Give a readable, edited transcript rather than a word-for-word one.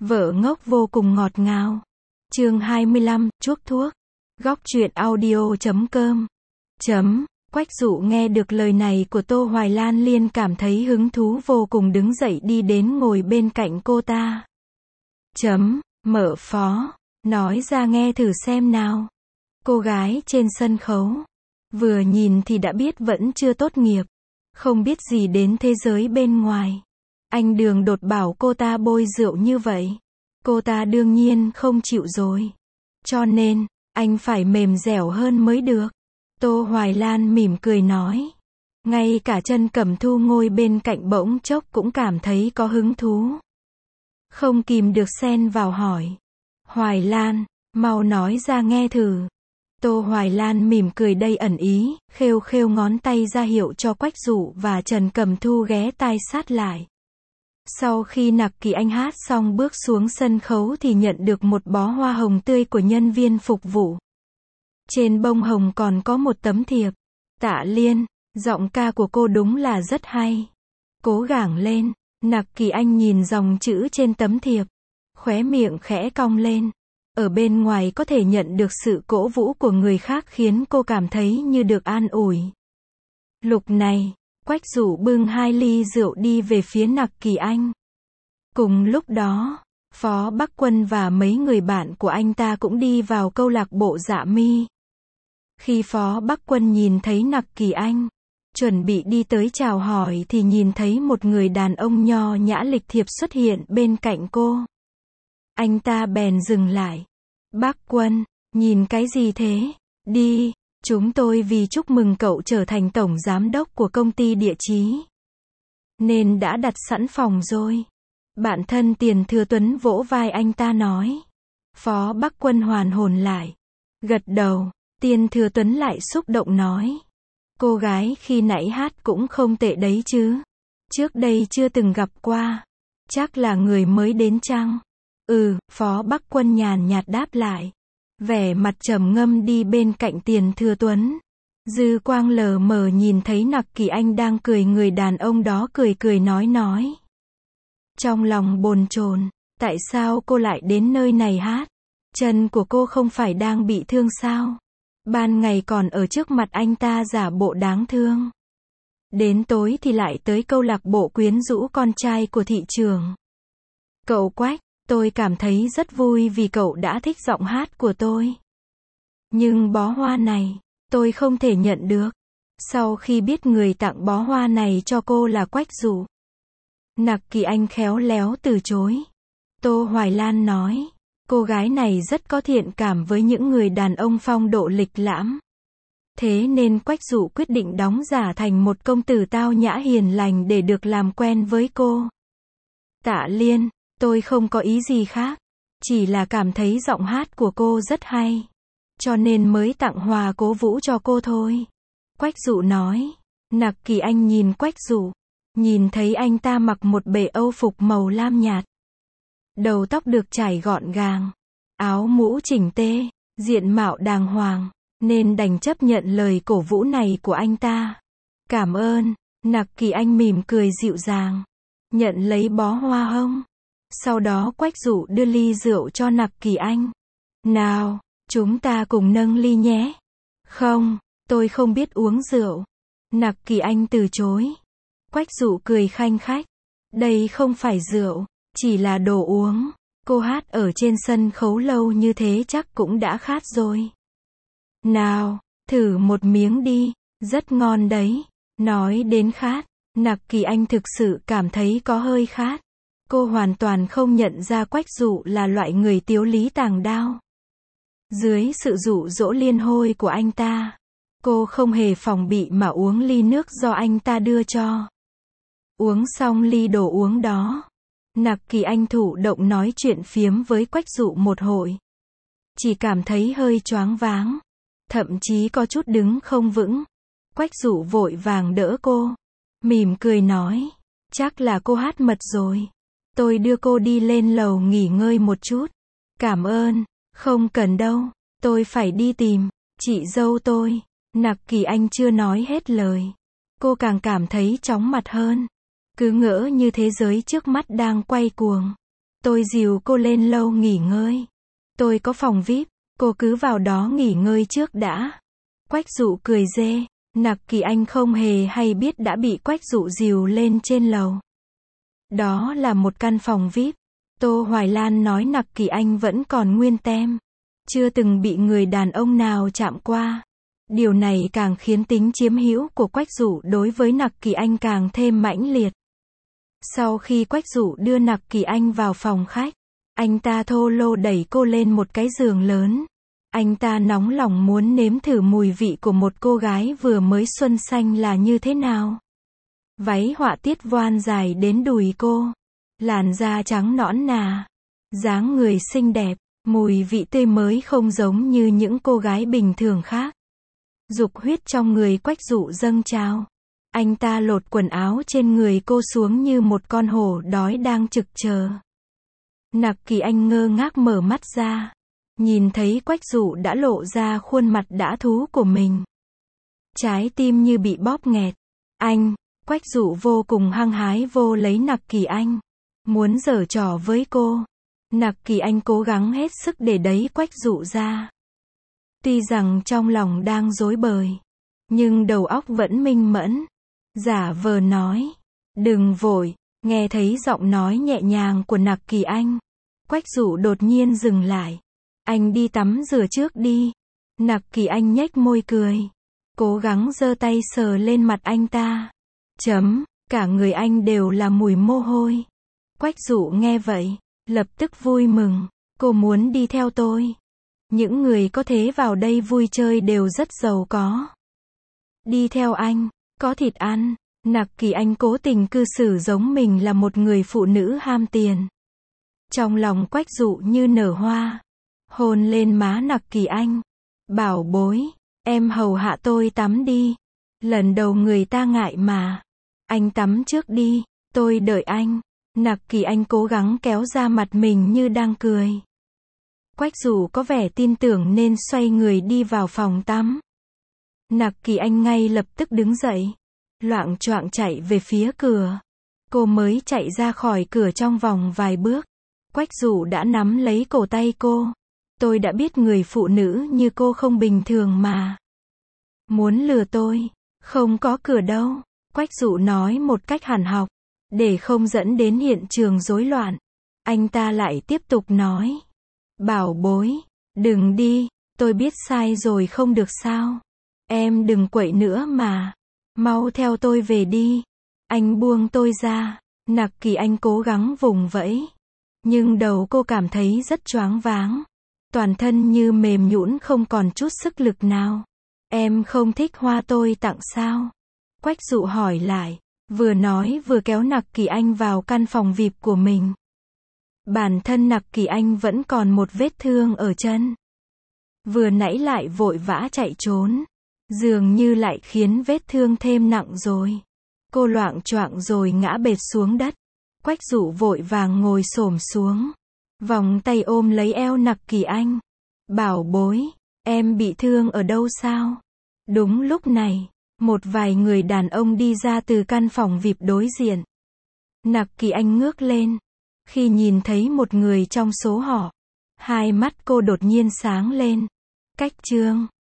Vợ ngốc vô cùng ngọt ngào. Chương 25, chuốc thuốc. Góc truyện audio.com. Quách Dụ nghe được lời này của Tô Hoài Lan liền cảm thấy hứng thú vô cùng, đứng dậy đi đến ngồi bên cạnh cô ta. Mở phó, nói ra nghe thử xem nào. Cô gái trên sân khấu, vừa nhìn thì đã biết vẫn chưa tốt nghiệp, không biết gì đến thế giới bên ngoài. Anh Đường đột bảo cô ta bôi rượu như vậy, cô ta đương nhiên không chịu rồi. Cho nên, anh phải mềm dẻo hơn mới được. Tô Hoài Lan mỉm cười nói. Ngay cả Trần Cẩm Thu ngồi bên cạnh bỗng chốc cũng cảm thấy có hứng thú. Không kìm được xen vào hỏi. Hoài Lan, mau nói ra nghe thử. Tô Hoài Lan mỉm cười đầy ẩn ý, khêu khêu ngón tay ra hiệu cho Quách Dụ và Trần Cẩm Thu ghé tai sát lại. Sau khi Nặc Kỳ Anh hát xong bước xuống sân khấu thì nhận được một bó hoa hồng tươi của nhân viên phục vụ. Trên bông hồng còn có một tấm thiệp. Tạ Liên, giọng ca của cô đúng là rất hay. Cố gắng lên. Nặc Kỳ Anh nhìn dòng chữ trên tấm thiệp, khóe miệng khẽ cong lên. Ở bên ngoài có thể nhận được sự cổ vũ của người khác khiến cô cảm thấy như được an ủi. Lúc này, Quách Dụ bưng 2 ly rượu đi về phía Nặc Kỳ Anh. Cùng lúc đó, Phó Bắc Quân và mấy người bạn của anh ta cũng đi vào câu lạc bộ Dạ Mi. Khi Phó Bắc Quân nhìn thấy Nặc Kỳ Anh, chuẩn bị đi tới chào hỏi thì nhìn thấy một người đàn ông nho nhã lịch thiệp xuất hiện bên cạnh cô. Anh ta bèn dừng lại. Bắc Quân, nhìn cái gì thế? Đi, chúng tôi vì chúc mừng cậu trở thành tổng giám đốc của công ty địa chí, nên đã đặt sẵn phòng rồi. Bạn thân Tiền Thừa Tuấn vỗ vai anh ta nói. Phó Bắc Quân hoàn hồn lại. Gật đầu, Tiền Thừa Tuấn lại xúc động nói. Cô gái khi nãy hát cũng không tệ đấy chứ. Trước đây chưa từng gặp qua. Chắc là người mới đến chăng? Phó Bắc Quân nhàn nhạt đáp lại. Vẻ mặt trầm ngâm đi bên cạnh Tiền Thừa Tuấn. Dư quang lờ mờ nhìn thấy Nặc Kỳ Anh đang cười, người đàn ông đó cười cười nói. Trong lòng bồn chồn, tại sao cô lại đến nơi này hát? Chân của cô không phải đang bị thương sao? Ban ngày còn ở trước mặt anh ta giả bộ đáng thương. Đến tối thì lại tới câu lạc bộ quyến rũ con trai của thị trường. Cậu Quách, tôi cảm thấy rất vui vì cậu đã thích giọng hát của tôi. Nhưng bó hoa này, tôi không thể nhận được. Sau khi biết người tặng bó hoa này cho cô là Quách Dụ, Nặc Kỳ Anh khéo léo từ chối. Tô Hoài Lan nói, cô gái này rất có thiện cảm với những người đàn ông phong độ lịch lãm. Thế nên Quách Dụ quyết định đóng giả thành một công tử tao nhã hiền lành để được làm quen với cô. Tạ Liên, tôi không có ý gì khác, chỉ là cảm thấy giọng hát của cô rất hay, cho nên mới tặng hoa cố vũ cho cô thôi. Quách Dụ nói. Nặc Kỳ Anh nhìn Quách Dụ, nhìn thấy anh ta mặc một bề âu phục màu lam nhạt, đầu tóc được chải gọn gàng, áo mũ chỉnh tê, diện mạo đàng hoàng, nên đành chấp nhận lời cổ vũ này của anh ta. Cảm ơn. Nặc Kỳ Anh mỉm cười dịu dàng, nhận lấy bó hoa hông. Sau đó Quách Dụ đưa ly rượu cho Nặc Kỳ Anh. Nào, chúng ta cùng nâng ly nhé. Không, tôi không biết uống rượu. Nặc Kỳ Anh từ chối. Quách Dụ cười khanh khách. Đây không phải rượu, chỉ là đồ uống. Cô hát ở trên sân khấu lâu như thế chắc cũng đã khát rồi. Nào, thử một miếng đi, rất ngon đấy. Nói đến khát, Nặc Kỳ Anh thực sự cảm thấy có hơi khát. Cô hoàn toàn không nhận ra Quách Dụ là loại người tiếu lý tàng đao. Dưới sự dụ dỗ liên hôi của anh ta, cô không hề phòng bị mà uống ly nước do anh ta đưa cho. Uống xong ly đồ uống đó, Nặc Kỳ Anh thụ động nói chuyện phiếm với Quách Dụ một hồi. Chỉ cảm thấy hơi choáng váng, thậm chí có chút đứng không vững. Quách Dụ vội vàng đỡ cô, mỉm cười nói, chắc là cô hát mật rồi. Tôi đưa cô đi lên lầu nghỉ ngơi một chút. Cảm ơn. Không cần đâu, tôi phải đi tìm chị dâu tôi. Nặc Kỳ Anh chưa nói hết lời, cô càng cảm thấy chóng mặt hơn. Cứ ngỡ như thế giới trước mắt đang quay cuồng. Tôi dìu cô lên lầu nghỉ ngơi. Tôi có phòng VIP, cô cứ vào đó nghỉ ngơi trước đã. Quách Dụ cười rê. Nặc Kỳ Anh không hề hay biết đã bị Quách Dụ dìu lên trên lầu. Đó là một căn phòng VIP. Tô Hoài Lan nói Nặc Kỳ Anh vẫn còn nguyên tem. Chưa từng bị người đàn ông nào chạm qua. Điều này càng khiến tính chiếm hữu của Quách Dụ đối với Nặc Kỳ Anh càng thêm mãnh liệt. Sau khi Quách Dụ đưa Nặc Kỳ Anh vào phòng khách, anh ta thô lô đẩy cô lên một cái giường lớn. Anh ta nóng lòng muốn nếm thử mùi vị của một cô gái vừa mới xuân xanh là như thế nào. Váy họa tiết voan dài đến đùi cô. Làn da trắng nõn nà. Dáng người xinh đẹp. Mùi vị tươi mới không giống như những cô gái bình thường khác. Dục huyết trong người Quách Dụ dâng trào. Anh ta lột quần áo trên người cô xuống như một con hổ đói đang trực chờ. Nặc Kỳ Anh ngơ ngác mở mắt ra. Nhìn thấy Quách Dụ đã lộ ra khuôn mặt đã thú của mình. Trái tim như bị bóp nghẹt. Quách Dụ vô cùng hăng hái vô lấy Nặc Kỳ Anh. Muốn giở trò với cô. Nặc Kỳ Anh cố gắng hết sức để đẩy Quách Dụ ra. Tuy rằng trong lòng đang rối bời, nhưng đầu óc vẫn minh mẫn. Giả vờ nói, đừng vội, nghe thấy giọng nói nhẹ nhàng của Nặc Kỳ Anh. Quách Dụ đột nhiên dừng lại. Anh đi tắm rửa trước đi. Nặc Kỳ Anh nhếch môi cười. Cố gắng giơ tay sờ lên mặt anh ta. Cả người anh đều là mùi mồ hôi. Quách Dụ nghe vậy, lập tức vui mừng. Cô muốn đi theo tôi. Những người có thế vào đây vui chơi đều rất giàu có. Đi theo anh, có thịt ăn. Nặc Kỳ Anh cố tình cư xử giống mình là một người phụ nữ ham tiền. Trong lòng Quách Dụ như nở hoa. Hôn lên má Nặc Kỳ Anh. Bảo bối, em hầu hạ tôi tắm đi. Lần đầu người ta ngại mà. Anh tắm trước đi, tôi đợi anh. Nặc Kỳ Anh cố gắng kéo ra mặt mình như đang cười. Quách Dụ có vẻ tin tưởng nên xoay người đi vào phòng tắm. Nặc Kỳ Anh ngay lập tức đứng dậy. Loạng choạng chạy về phía cửa. Cô mới chạy ra khỏi cửa trong vòng vài bước. Quách Dụ đã nắm lấy cổ tay cô. Tôi đã biết người phụ nữ như cô không bình thường mà. Muốn lừa tôi, không có cửa đâu. Quách Dụ nói một cách hàn học. Để không dẫn đến hiện trường rối loạn. Anh ta lại tiếp tục nói. Bảo bối, đừng đi, tôi biết sai rồi không được sao. Em đừng quậy nữa mà. Mau theo tôi về đi. Anh buông tôi ra. Nặc Kỳ Anh cố gắng vùng vẫy. Nhưng đầu cô cảm thấy rất choáng váng. Toàn thân như mềm nhũn không còn chút sức lực nào. Em không thích hoa tôi tặng sao? Quách Dụ hỏi lại. Vừa nói vừa kéo Nặc Kỳ Anh vào căn phòng VIP của mình. Bản thân Nặc Kỳ Anh vẫn còn một vết thương ở chân. Vừa nãy lại vội vã chạy trốn. Dường như lại khiến vết thương thêm nặng rồi. Cô loạng choạng rồi ngã bệt xuống đất. Quách Dụ vội vàng ngồi xổm xuống. Vòng tay ôm lấy eo Nặc Kỳ Anh. Bảo bối, em bị thương ở đâu sao? Đúng lúc này, một vài người đàn ông đi ra từ căn phòng VIP đối diện. Nặc Kỳ Anh ngước lên. Khi nhìn thấy một người trong số họ, hai mắt cô đột nhiên sáng lên. Cách Trương,